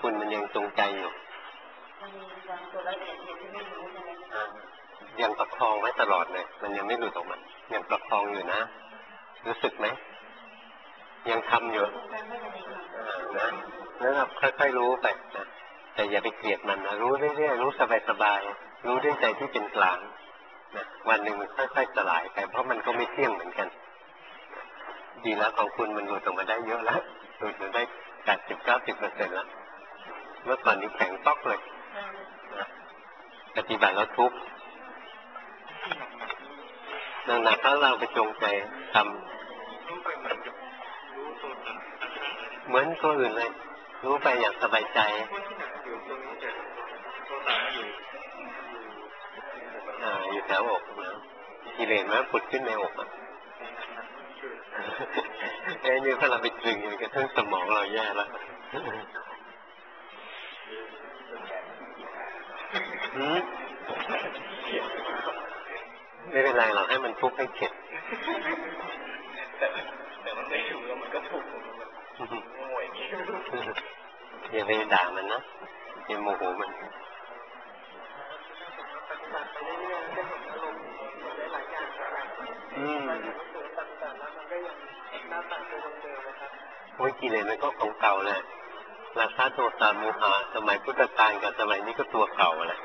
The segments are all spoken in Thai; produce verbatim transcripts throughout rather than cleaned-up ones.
คุณมันยังจงใจอยู่มันมีบางตัวละเอียดที่ไม่รู้ใช่ไหมยังประคองไว้ตลอดเลยมันยังไม่หลุดออกมายังประคองอยู่นะรู้สึกไหมยังทำอยู่นะแล้วเราค่อยๆรู้ไปนะแต่อย่าไปเกลียดมันนะรู้เรื่อยๆรู้สบายๆรู้ด้วยใจที่เป็นกลางนะวันหนึ่งมันค่อยๆสลายไปเพราะมันก็ไม่เที่ยงเหมือนกันดีแล้วของคุณมันหลุดออกมาได้เยอะแล้วหลุดมาได้แปดสิบเก้าสิบเปอร์เซ็นต์แล้วเมื่อก่อนนี้แข็งต๊อกเลยนะปฏิบัติแล้วทุกข์หนักๆถ้าเราไปจงใจทำเหมือนตัวอื่นเลยรู้ไปอย่างสบายใจอ่าอยู่แถวอกนะกิเลสมันผุดขึ้นในอกอ่ะไอ้นี่ถ้าเราไปตรึงมันกระทั่งสมองเราแย่แล้วไม่เป็นไรเราให้มันทุกข์ให้เข็ดแต่มันไม่อยู่แล้วมันก็ทุกข์อย่าไปด่ามันนะอย่าโมโหมันอืมโอ้ยกิเลสมันก็ของเก่าแหละราคะโทสะโมหะสมัยพุทธกาลกับสมัยนี้ก็ตัวเก่าแหละ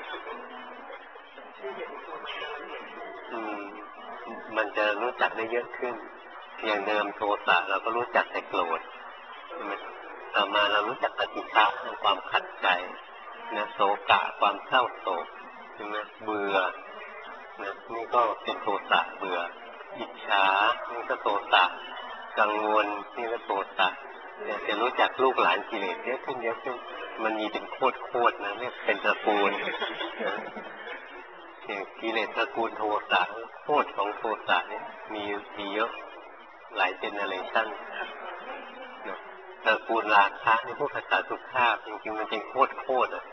อืมมันจะรู้จักได้เยอะขึ้นอย่างเดิมโทสะเราก็รู้จักแต่โกรธต่อมาเรารู้จักอธิษฐานความขัดใจนะโศกะความเศร้าโศกใช่ไหมเบื่อนะนี่ก็เป็นโทสะเบื่ออิจฉานี่ก็โทสะกังวลนี่ก็โทสะเนี่ยจะรู้จักลูกหลานกิเลสเยอะขึ้นเยอะขึ้นมันมีเป็นโคตรโคตรนะเนี่ยเป็นตระกูลเนี่ยกิเลสตระกูลโทสะโคตรของโทสะเนี่ยมีมีเยอะหลายเจเนอเรชั่นตระกูลราคะนี่พวกขัตตุฆาตจริงๆมันเป็นโคตรโคตรอ่ะ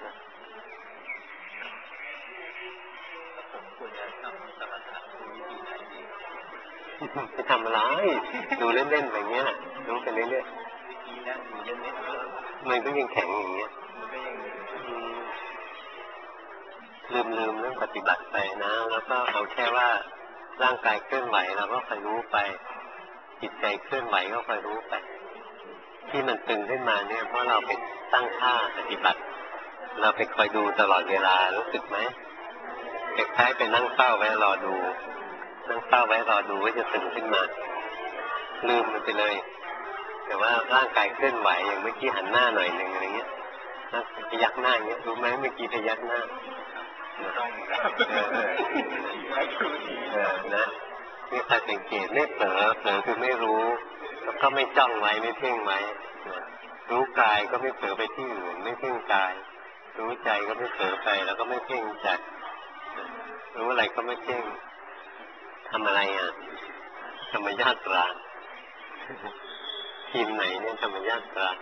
ไปทำอะไรดูเล่นๆแบบนี้ดูไปเรื่อยๆมันก็ยังแข็งอย่างเงี้ยลืมๆเรื่องปฏิบัติไปนะแล้วก็เอาแค่ว่าร่างกายเคลื่อนไหวเราก็คอยรู้ไปจิตใจเคลื่อนไหวก็คอยรู้ไปที่มันตึงขึ้นมาเนี่ยเพราะเราไปตั้งท่าปฏิบัติเราไปคอยดูตลอดเวลารู้สึกไหมคล้ายๆไปนั่งเฝ้าไว้รอดูนั่งเฝ้าไว้รอดูว่าจะตึงขึ้นมาลืมมันไปเลยแต่ว่าร่างกายเคลื่อนไหวอย่างเมื่อกี้หันหน้าหน่อยหนึ่งอะไรเงี้ยพยักหน้าอย่างเงี้ยรู้ไหมเมื่อกี้พยักหน้าเออนะนี่ใครสังเกตไม่เผลอเผลอคือไม่รู้แล้วก็ไม่จ้องไว้ไม่เพ่งไว้รู้กายก็ไม่เผลอไปที่อื่นไม่เพ่งกายรู้ใจก็ไม่เผลอไปแล้วก็ไม่เพ่งใจรู้อะไรก็ไม่เพ่งทำอะไรอ่ะธรรมญาตราทีมไหนเนี่ยธรรมญาตรา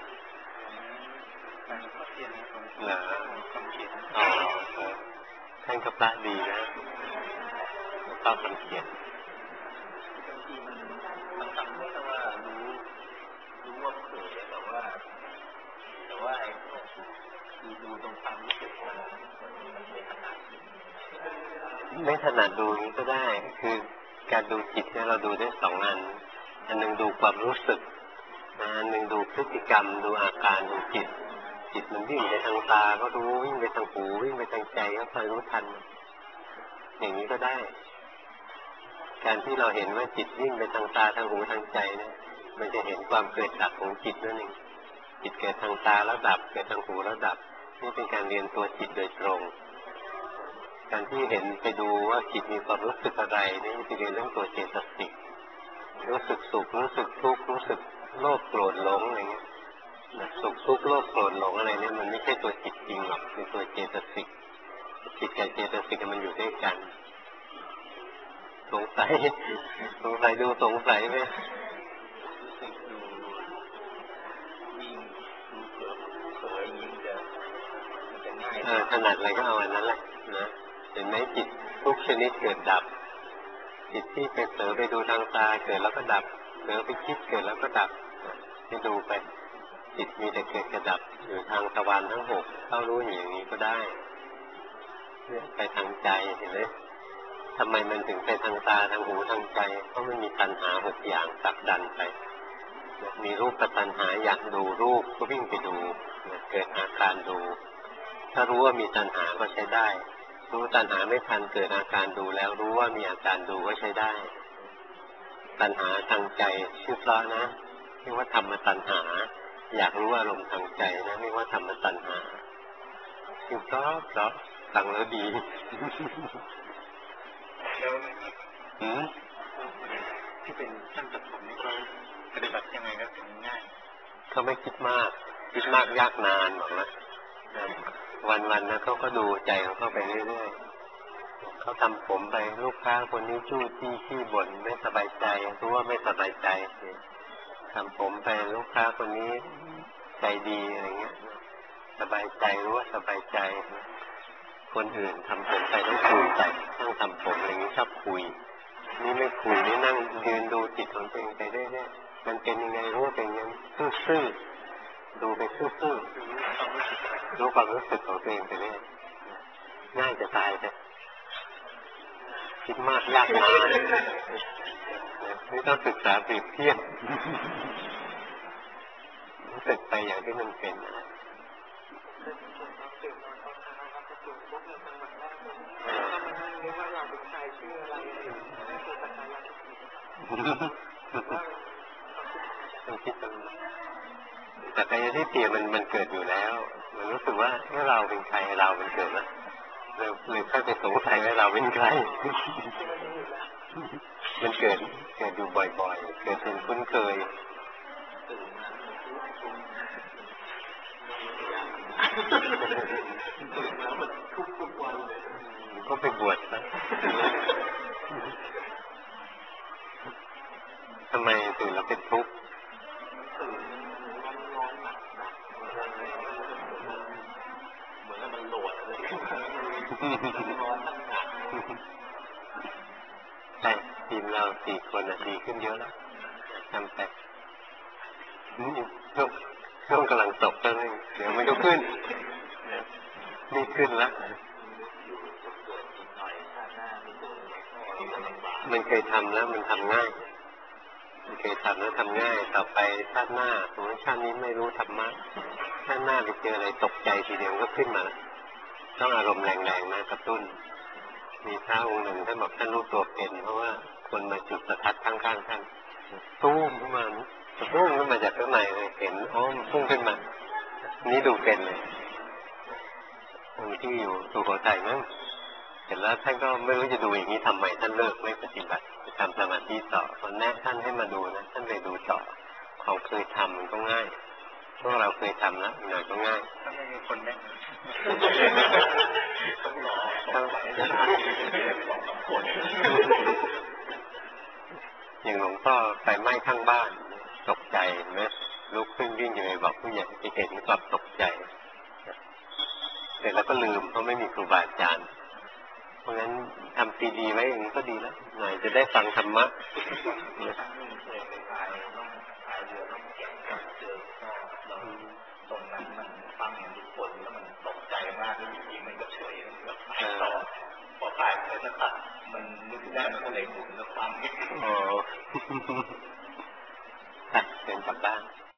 เหรออ๋อท่านก็พระดีนะชอบสังเกตบางทีมันมันทำให้ว่ารู้รู้ว่าเผลอแต่ว่าแต่ว่าไอ้คือดูตรงความรู้สึกมันไม่ถนัดไม่ถนัดดูนี้ก็ได้คือการดูจิตเนี่ยเราดูได้สองอันอันหนึ่งดูความรู้สึกอันหนึ่งดูพฤติกรรมดูอาการดูจิตจิตมันวิ่งไปทางตาก็รู้วิ่งไปทางหูวิ่งไปทางใจก็คอยรู้ทันอย่างนี้ก็ได้การที่เราเห็นว่าจิตวิ่งไปทางตาทางหูทางใจเนี่ยมันจะเห็นความเกิดดับของจิตนั่นเองจิตเกิดทางตาแล้วดับเกิดทางหูแล้วดับนี่เป็นการเรียนตัวจิตโดยตรงการที่เห็นไปดูว่าจิตมีความรู้สึกอะไรนี่จะเรียนเรื่องตัวเจตสิกรู้สึกสุขรู้สึกทุกข์รู้สึกโลภโกรธหลงอะไรเงี้ยสุขทุกข์โลภโกรธหลงอะไรเนี่ยมันไม่ใช่ตัวจิตจริงหรอกเป็นตัวเจตสิกจิตกับเจตสิกมันอยู่ด้วยกันสงสัยสงสัยดูสงสัยไหมเออถนัดอะไรก็เอาอันนั้นแหละนะเห็นไหมจิตทุกชนิดเกิดดับจิตที่ไปเผลอไปดูทางตาเกิดแล้วก็ดับเผลอไปคิดเกิดแล้วก็ดับให้ดูไปจิตมีแต่เกิดกระดับอยู่ทางทวารทั้งหกเข้ารู้อย่างนี้ก็ได้เนี่ยไปทางใจเห็นไหมทำไมมันถึงไปทางตาทางหูทางใจเพราะมันมีตัณหาหกอย่างผลักดันไปมีรูปตัณหาอยากดูรูปก็วิ่งไปดูเกิดอาการดูถ้ารู้ว่ามีตัณหาก็ใช้ได้รู้ตัณหาไม่ทันเกิดอาการดูแล้วรู้ว่ามีอาการดูก็ใช้ได้ตัณหาทางใจชื่อเพราะนะเรียกว่าธรรมตัณหาอยากรู้อารมณ์ทางใจนะเรียกว่าธรรมตัณหาชื่อเพราะเพราะฟังแล้วดีแล้วหืมที่เป็นท่านตัดผมนี่เขาปฏิบัติยังไงก็ถึงง่ายเขาไม่คิดมากคิดมากยากนานบอกนะวันๆนะเขาก็ดูใจของเขาไปเรื่อยๆเขาทำผมไปลูกค้าคนนี้จู้จี้ขี้บ่นไม่สบายใจรู้ว่าไม่สบายใจทำผมไปลูกค้าคนนี้ใจดีอะไรเงี้ยสบายใจรู้ว่าสบายใจคนอื่นทำผมไปต้องคุยไปต้องทำผมอะไรอย่างนี้ชอบคุยนี่ไม่คุยนี่นั่งยืนดูจิตของตัวเองไปเรื่อยๆมันเป็นยังไงรู้ว่าเป็นยังซื่อๆดูไปซื่อๆรู้ความรู้สึกของตัวเองไปเรื่อยง่ายจะตายเลยคิดมากยากมากนี่ต้องศึกษาเปรียบเทียบรู้สึกไปอย่างที่มันเป็นแต่กายทิฏฐิมันมันเกิดอยู่แล้วมันรู้สึกว่าเมื่อเราเป็นใครเราเป็นเกิดแล้วเลยเลยค่อยไปสงสัยว่าเราเป็นใครมันเกิดเกิดอยู่บ่อยๆเกิดเป็นคุ้นเคยก็ไปบวชนะทำไมถึงเราเป็นทุกข์เหมือนมันโหลดเลยใช่ทีมเราสี่คนดีขึ้นเยอะแล้วทำไปช่วงช่วงกำลังตกตอนนี้เดี๋ยวมันก็ขึ้นนี่ขึ้นแล้วมันเคยทำแล้วมันทำง่ายมันเคยทำแล้วทำง่ายต่อไปชาติหน้าสมมติชาตินี้ไม่รู้ธรรมะชาติหน้าไปเจออะไรตกใจทีเดียวก็ขึ้นมาต้องอารมณ์แรงๆนะกระตุ้นมีพระองค์หนึ่งท่านบอกท่านรู้ตัวเป็นเพราะว่าคนมาจุดประทัดข้างๆท่านตู้มขึ้นมาตู้มขึ้นมาจากข้างในเลยเห็นอ๋อพุ่งขึ้นมานี่ดูเป็นเลยองค์ที่อยู่สุโขทัยมั้งเสร็จแล้วท่านก็ไม่รู้จะดูอย่างนี้ทำไมท่านเลิกไม่ปฏิบัติทำสมาธิต่อคนแนะท่านให้มาดูนะท่านเลยดูต่อของเคยทำมันก็ง่ายพวกเราเคยทำแล้วหน่อยก็ง่ายถ้าไม่มีคนแนะต้องรออย่างหลวงพ่อไฟไหม้ข้างบ้านตกใจไหมลุกขึ้นวิ่งอยู่เลยบอกผู้ใหญ่ไปเห็นก็ตกใจแต่แล้วก็ลืมเพราะไม่มีครูบาอาจารย์เพราะงั้นทำซีดีไว้อย่างนี้ก็ดีแล้วหน่อยจะได้ฟังธรรมะตรงนั้นมันฟังอย่างทุกคนแล้วมันตกใจมากแล้วจริงๆมันก็เฉยมันก็ไปต่อพอถ่ายไปแล้วตัดมันนึกได้มันก็เลยหมุนแล้วฟังอ๋อตัดเป็นกลับบ้าน